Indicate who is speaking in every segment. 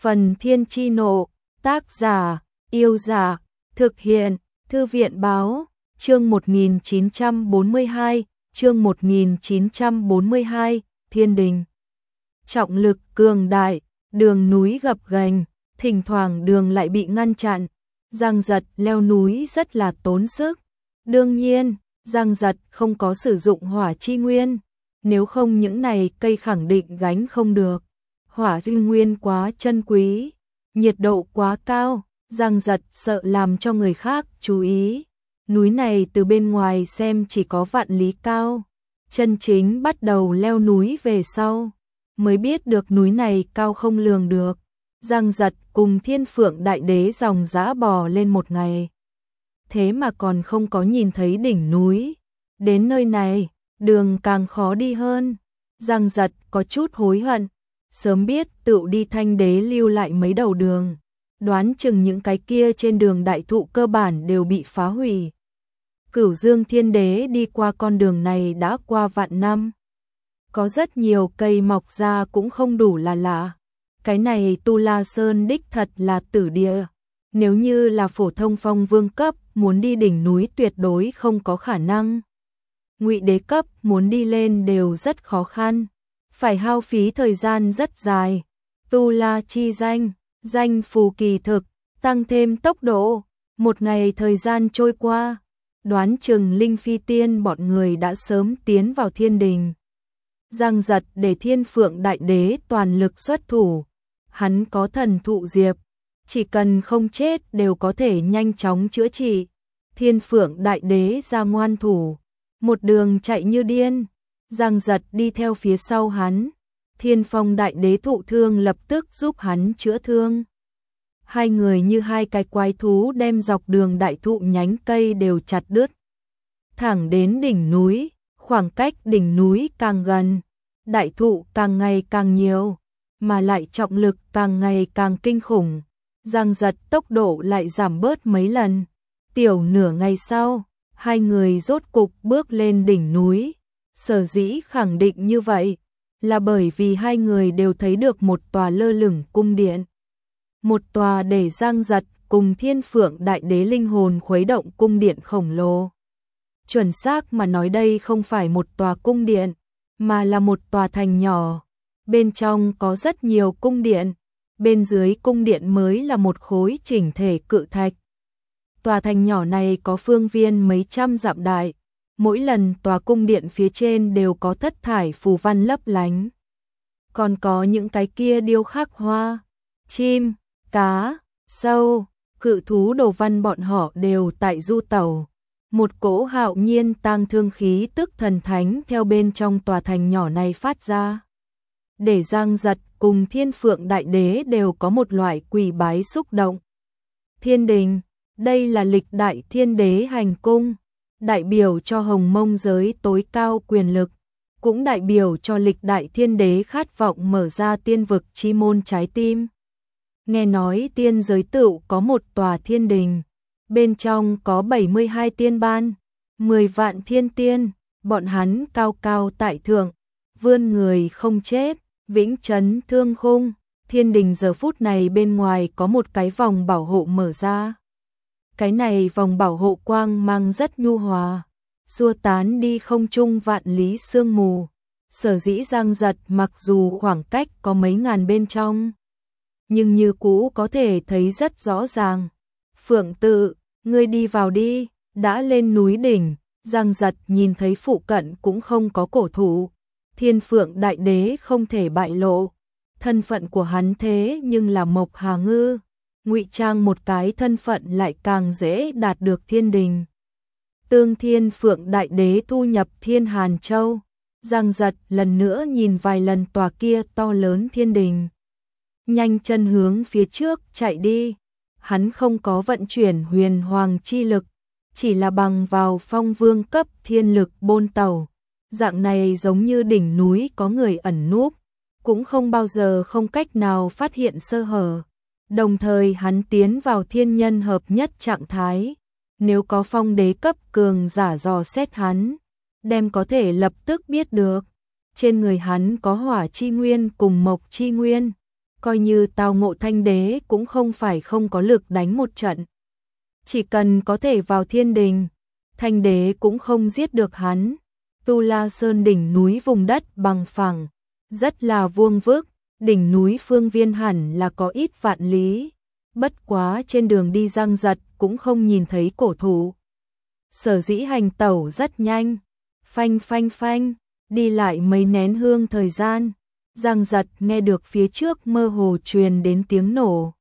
Speaker 1: Phần Thiên Chi Nộ, tác giả, Yêu Giả, thực hiện, Thư viện Báo, chương 1942, chương 1942, Thiên Đình. Trọng lực cường đại, đường núi gập ghềnh, thỉnh thoảng đường lại bị ngăn chặn, Giang Giật leo núi rất là tốn sức. Đương nhiên, Giang Giật không có sử dụng hỏa chi nguyên, nếu không những này cây khẳng định gánh không được. Hỏa chi nguyên quá chân quý, nhiệt độ quá cao, Giang Giật sợ làm cho người khác chú ý. Núi này từ bên ngoài xem chỉ có vạn lý cao, chân chính bắt đầu leo núi về sau, mới biết được núi này cao không lường được. Giang Giật cùng Thiên Phượng Đại Đế dòng dã bò lên một ngày, thế mà còn không có nhìn thấy đỉnh núi. Đến nơi này, đường càng khó đi hơn. Giang Giật có chút hối hận, sớm biết tựu đi Thanh Đế lưu lại mấy đầu đường, đoán chừng những cái kia trên đường đại thụ cơ bản đều bị phá hủy. Cửu Dương Thiên Đế đi qua con đường này đã qua vạn năm, có rất nhiều cây mọc ra cũng không đủ là lạ. Cái này Tu La Sơn đích thật là tử địa, nếu như là phổ thông phong vương cấp muốn đi đỉnh núi tuyệt đối không có khả năng. Ngụy đế cấp muốn đi lên đều rất khó khăn, phải hao phí thời gian rất dài. Tu La chi danh, danh phù kỳ thực, tăng thêm tốc độ, một ngày thời gian trôi qua, đoán chừng Linh Phi Tiên bọn người đã sớm tiến vào thiên đình. Giang Giật để Thiên Phượng Đại Đế toàn lực xuất thủ, hắn có thần thụ diệp, chỉ cần không chết đều có thể nhanh chóng chữa trị. Thiên Phượng Đại Đế ra ngoan thủ, một đường chạy như điên, Giang Giật đi theo phía sau hắn. Thiên Phong Đại Đế thụ thương lập tức giúp hắn chữa thương. Hai người như hai cái quái thú đem dọc đường đại thụ nhánh cây đều chặt đứt. Thẳng đến đỉnh núi, khoảng cách đỉnh núi càng gần, đại thụ càng ngày càng nhiều, mà lại trọng lực càng ngày càng kinh khủng. Giang Giật tốc độ lại giảm bớt mấy lần. Tiểu nửa ngày sau, hai người rốt cục bước lên đỉnh núi. Sở dĩ khẳng định như vậy là bởi vì hai người đều thấy được một tòa lơ lửng cung điện. Một tòa để Giang Giật cùng Thiên Phượng Đại Đế linh hồn khuấy động cung điện khổng lồ. Chuẩn xác mà nói đây không phải một tòa cung điện, mà là một tòa thành nhỏ. Bên trong có rất nhiều cung điện, bên dưới cung điện mới là một khối chỉnh thể cự thạch. Tòa thành nhỏ này có phương viên mấy trăm dặm đại, mỗi lần tòa cung điện phía trên đều có thất thải phù văn lấp lánh. Còn có những cái kia điêu khắc hoa, chim, cá, sâu, cự thú đồ văn bọn họ đều tại du tẩu. Một cỗ hạo nhiên tang thương khí tức thần thánh theo bên trong tòa thành nhỏ này phát ra. Để Giang Giật cùng Thiên Phượng Đại Đế đều có một loại quỳ bái xúc động. Thiên đình, đây là lịch đại thiên đế hành cung, đại biểu cho hồng mông giới tối cao quyền lực, cũng đại biểu cho lịch đại thiên đế khát vọng mở ra tiên vực chi môn trái tim. Nghe nói tiên giới tựu có một tòa thiên đình, bên trong có 72 tiên ban, 10 vạn thiên tiên, bọn hắn cao cao tại thượng, vươn người không chết, vĩnh trấn thương khung. Thiên đình giờ phút này bên ngoài có một cái vòng bảo hộ mở ra. Cái này vòng bảo hộ quang mang rất nhu hòa, xua tán đi không trung vạn lý sương mù. Sở dĩ Giang Giật mặc dù khoảng cách có mấy ngàn bên trong, nhưng như cũ có thể thấy rất rõ ràng. Phượng tự, ngươi đi vào đi. Đã lên núi đỉnh, Giang Giật nhìn thấy phụ cận cũng không có cổ thụ. Thiên Phượng Đại Đế không thể bại lộ thân phận của hắn, thế nhưng là Mộc Hà Ngư, ngụy trang một cái thân phận lại càng dễ đạt được thiên đình. Tương Thiên Phượng Đại Đế thu nhập Thiên Hàn Châu, Giang Giật lần nữa nhìn vài lần tòa kia to lớn thiên đình, nhanh chân hướng phía trước chạy đi. Hắn không có vận chuyển huyền hoàng chi lực, chỉ là bằng vào phong vương cấp thiên lực bôn tàu. Dạng này giống như đỉnh núi có người ẩn núp, cũng không bao giờ không cách nào phát hiện sơ hở. Đồng thời hắn tiến vào thiên nhân hợp nhất trạng thái. Nếu có phong đế cấp cường giả dò xét hắn, đem có thể lập tức biết được. Trên người hắn có hỏa chi nguyên cùng mộc chi nguyên, coi như tao ngộ Thanh đế cũng không phải không có lực đánh một trận. Chỉ cần có thể vào thiên đình, Thanh đế cũng không giết được hắn. Tu La Sơn đỉnh núi vùng đất bằng phẳng, rất là vuông vức, đỉnh núi phương viên hẳn là có ít vạn lý. Bất quá trên đường đi Giang Giật cũng không nhìn thấy cổ thụ. Sở dĩ hành tẩu rất nhanh, phanh phanh phanh, đi lại mấy nén hương thời gian, Giang Giật nghe được phía trước mơ hồ truyền đến tiếng nổ.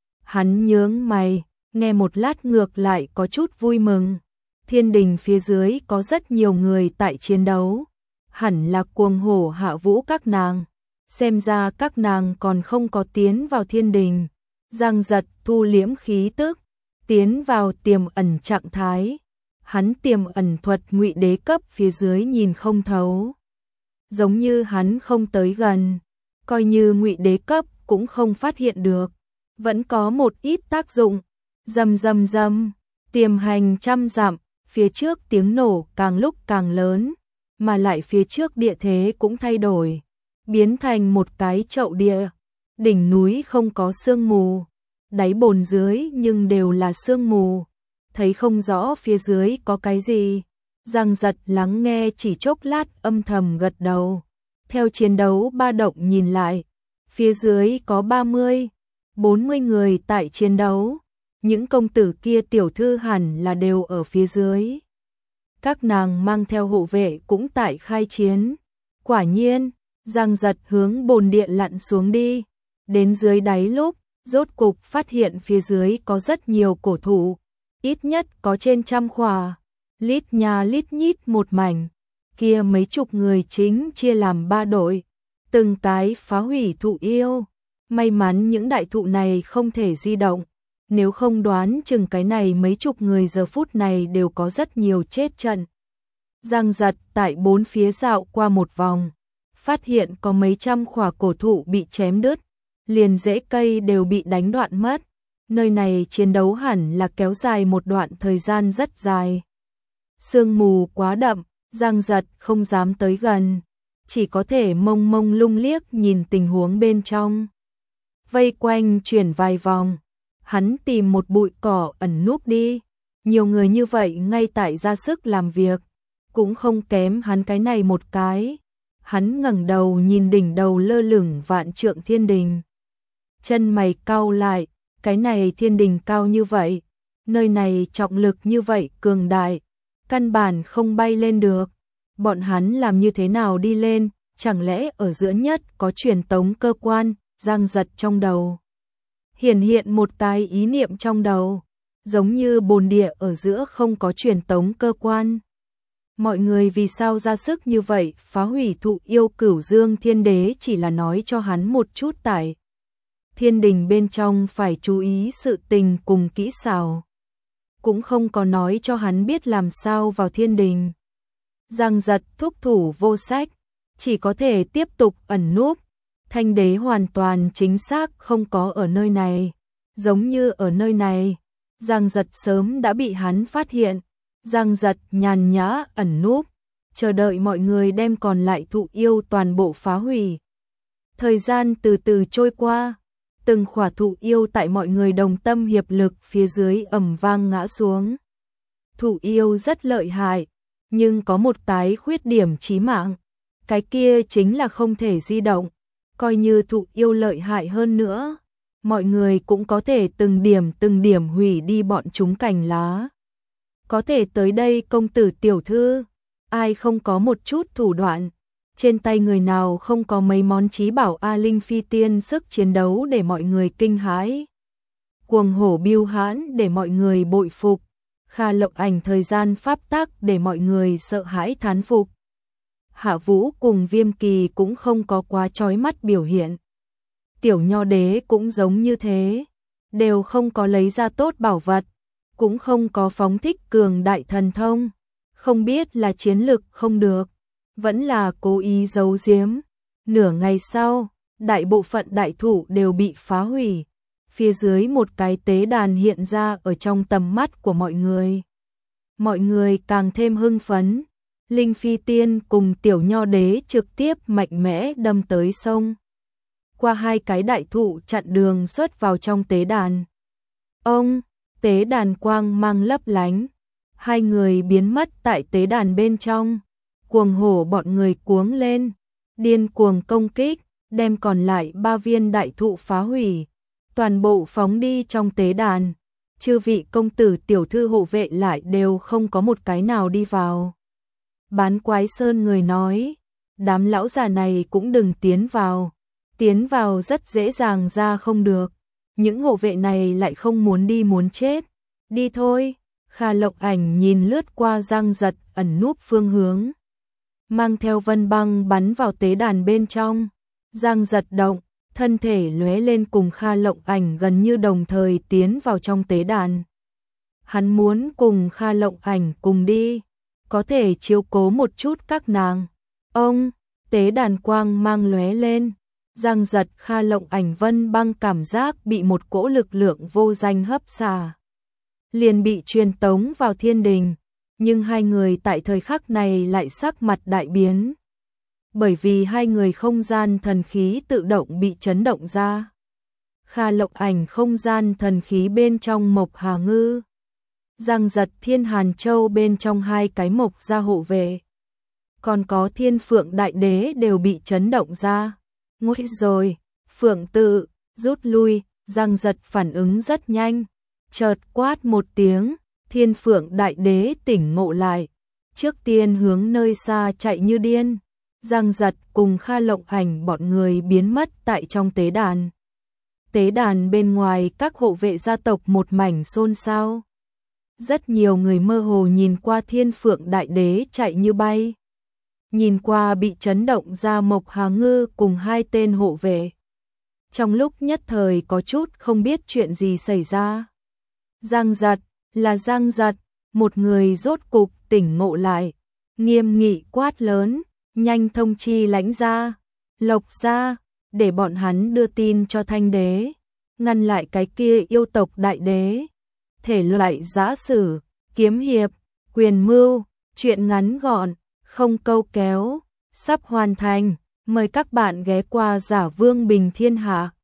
Speaker 1: Hắn nhướng mày, nghe một lát ngược lại có chút vui mừng. Thiên đình phía dưới có rất nhiều người tại chiến đấu, hẳn là Cuồng Hổ Hạ Vũ các nàng. Xem ra các nàng còn không có tiến vào thiên đình. Giang Giật thu liễm khí tức, tiến vào tiềm ẩn trạng thái. Hắn tiềm ẩn thuật ngụy đế cấp phía dưới nhìn không thấu. Giống như hắn không tới gần, coi như ngụy đế cấp cũng không phát hiện được. Vẫn có một ít tác dụng. Rầm rầm rầm, tiềm hành trăm dặm, phía trước tiếng nổ càng lúc càng lớn, mà lại phía trước địa thế cũng thay đổi, biến thành một cái chậu địa. Đỉnh núi không có sương mù, đáy bồn dưới nhưng đều là sương mù, thấy không rõ phía dưới có cái gì. Giang Giật lắng nghe chỉ chốc lát âm thầm gật đầu. Theo chiến đấu ba động nhìn lại, phía dưới có 30, 40 người tại chiến đấu. Những công tử kia tiểu thư hẳn là đều ở phía dưới. Các nàng mang theo hộ vệ cũng tại khai chiến. Quả nhiên, Giang Giật hướng bồn địa lặn xuống đi. Đến dưới đáy lúc, rốt cục phát hiện phía dưới có rất nhiều cổ thụ. Ít nhất có trên 100 khỏa. Lít nhà lít nhít một mảnh. Kia mấy chục người chính chia làm 3 đội. Từng cái phá hủy thụ yêu. May mắn những đại thụ này không thể di động. Nếu không đoán chừng cái này mấy chục người giờ phút này đều có rất nhiều chết trận. Giang Giật tại bốn phía dạo qua một vòng, phát hiện có mấy trăm khỏa cổ thụ bị chém đứt, liền rễ cây đều bị đánh đoạn mất. Nơi này chiến đấu hẳn là kéo dài một đoạn thời gian rất dài. Sương mù quá đậm, Giang Giật không dám tới gần, chỉ có thể mông mông lung liếc nhìn tình huống bên trong. Vây quanh chuyển vài vòng, hắn tìm một bụi cỏ ẩn núp đi. Nhiều người như vậy ngay tại ra sức làm việc, cũng không kém hắn cái này một cái. Hắn ngẩng đầu nhìn đỉnh đầu lơ lửng vạn trượng thiên đình. Chân mày cau lại, cái này thiên đình cao như vậy, nơi này trọng lực như vậy cường đại, căn bản không bay lên được. Bọn hắn làm như thế nào đi lên, chẳng lẽ ở giữa nhất có truyền tống cơ quan? Giang Giật trong đầu hiện một cái ý niệm trong đầu, giống như bồn địa ở giữa không có truyền tống cơ quan. Mọi người vì sao ra sức như vậy phá hủy thụ yêu? Cửu Dương Thiên Đế chỉ là nói cho hắn một chút tại thiên đình bên trong phải chú ý sự tình cùng kỹ xảo, cũng không có nói cho hắn biết làm sao vào thiên đình. Giang Giật thúc thủ vô sách, chỉ có thể tiếp tục ẩn núp. Thanh đế hoàn toàn chính xác không có ở nơi này, giống như ở nơi này, Giang Giật sớm đã bị hắn phát hiện. Giang Giật nhàn nhã ẩn núp, chờ đợi mọi người đem còn lại thụ yêu toàn bộ phá hủy. Thời gian từ từ trôi qua, từng khỏa thụ yêu tại mọi người đồng tâm hiệp lực phía dưới ầm vang ngã xuống. Thụ yêu rất lợi hại, nhưng có một cái khuyết điểm chí mạng, cái kia chính là không thể di động. Coi như thụ yêu lợi hại hơn nữa, mọi người cũng có thể từng điểm hủy đi bọn chúng cành lá. Có thể tới đây công tử tiểu thư, ai không có một chút thủ đoạn, trên tay người nào không có mấy món chí bảo A Linh Phi Tiên sức chiến đấu để mọi người kinh hãi. Cuồng hổ biêu hãn để mọi người bội phục, Kha Lộc Ảnh thời gian pháp tắc để mọi người sợ hãi thán phục. Hạ Vũ cùng Viêm Kỳ cũng không có quá chói mắt biểu hiện. Tiểu Nho Đế cũng giống như thế, đều không có lấy ra tốt bảo vật, cũng không có phóng thích cường đại thần thông, không biết là chiến lực không được, vẫn là cố ý giấu giếm. Nửa ngày sau, đại bộ phận đại thụ đều bị phá hủy, phía dưới một cái tế đàn hiện ra ở trong tầm mắt của mọi người. Mọi người càng thêm hưng phấn. Linh Phi Tiên cùng Tiểu Nho Đế trực tiếp mạnh mẽ đâm tới sông. qua hai cái đại thụ chặn đường xuất vào trong tế đàn. Ông, tế đàn quang mang lấp lánh, hai người biến mất tại tế đàn bên trong. Cuồng hổ bọn người cuống lên, điên cuồng công kích, đem còn lại 3 viên đại thụ phá hủy, toàn bộ phóng đi trong tế đàn. Chư vị công tử tiểu thư hộ vệ lại đều không có một cái nào đi vào. Bán Quái Sơn người nói, đám lão già này cũng đừng tiến vào rất dễ dàng ra không được. Những hộ vệ này lại không muốn đi muốn chết. Đi thôi. Kha Lộc Ảnh nhìn lướt qua Giang Giật ẩn núp phương hướng, mang theo Vân Băng bắn vào tế đàn bên trong. Giang Giật động, thân thể lóe lên cùng Kha Lộc Ảnh gần như đồng thời tiến vào trong tế đàn. Hắn muốn cùng Kha Lộc Ảnh cùng đi, có thể chiếu cố một chút các nàng. Ông, tế đàn quang mang lóe lên. Giang Giật, Kha Lộc Ảnh, Vân Băng cảm giác bị một cỗ lực lượng vô danh hấp xả, liền bị truyền tống vào thiên đình. Nhưng hai người tại thời khắc này lại sắc mặt đại biến, bởi vì hai người không gian thần khí tự động bị chấn động ra. Kha Lộc Ảnh không gian thần khí bên trong Mộc Hà Ngư, Giang Giật Thiên Hàn Châu bên trong hai cái mộc gia hộ vệ, còn có Thiên Phượng Đại Đế đều bị chấn động ra. Nguy rồi, Phượng tự, rút lui. Giang Giật phản ứng rất nhanh, chợt quát một tiếng, Thiên Phượng Đại Đế tỉnh ngộ lại, trước tiên hướng nơi xa chạy như điên. Giang Giật cùng Kha Lộc Ảnh bọn người biến mất tại trong tế đàn. Tế đàn bên ngoài các hộ vệ gia tộc một mảnh xôn xao. Rất nhiều người mơ hồ nhìn qua Thiên Phượng Đại Đế chạy như bay, nhìn qua bị chấn động ra Mộc Hà Ngư cùng hai tên hộ vệ. Trong lúc nhất thời có chút không biết chuyện gì xảy ra. Giang Giật, là Giang Giật, một người rốt cục tỉnh ngộ lại, nghiêm nghị quát lớn, nhanh thông chi Lãnh gia, Lộc gia, để bọn hắn đưa tin cho Thanh đế, ngăn lại cái kia yêu tộc đại đế. Thể loại giã sử, kiếm hiệp, quyền mưu, truyện ngắn gọn, không câu kéo, sắp hoàn thành. Mời các bạn ghé qua Giả Vương Bình Thiên Hạ.